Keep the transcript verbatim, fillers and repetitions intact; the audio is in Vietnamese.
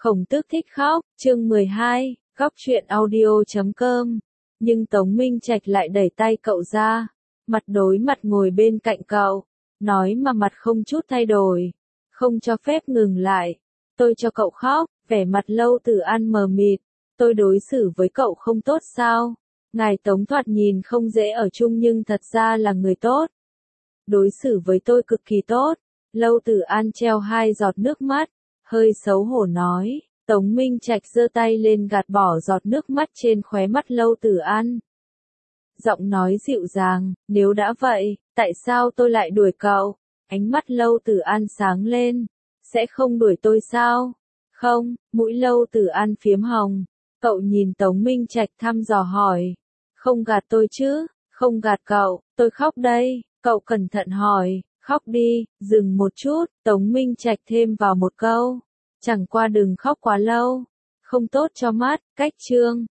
Khổng Tước thích khóc, chương mười hai, góc truyện audio chấm com. Nhưng Tống Minh Trạch lại đẩy tay cậu ra, mặt đối mặt ngồi bên cạnh cậu, nói mà mặt không chút thay đổi, không cho phép ngừng lại. Tôi cho cậu khóc, vẻ mặt Lâu Tử An mờ mịt, tôi đối xử với cậu không tốt sao? Ngài Tống thoạt nhìn không dễ ở chung nhưng thật ra là người tốt. Đối xử với tôi cực kỳ tốt. Lâu Tử An treo hai giọt nước mắt, hơi xấu hổ nói. Tống Minh Trạch giơ tay lên gạt bỏ giọt nước mắt trên khóe mắt Lâu Tử An. Giọng nói dịu dàng, nếu đã vậy, tại sao tôi lại đuổi cậu? Ánh mắt Lâu Tử An sáng lên. Sẽ không đuổi tôi sao? Không, mũi Lâu Tử An phiếm hồng. Cậu nhìn Tống Minh Trạch thăm dò hỏi. Không gạt tôi chứ, không gạt cậu, tôi khóc đây. Cậu cẩn thận hỏi, khóc đi, dừng một chút, Tống Minh Trạch thêm vào một câu. Chẳng qua đừng khóc quá lâu, không tốt cho mắt, cách chương.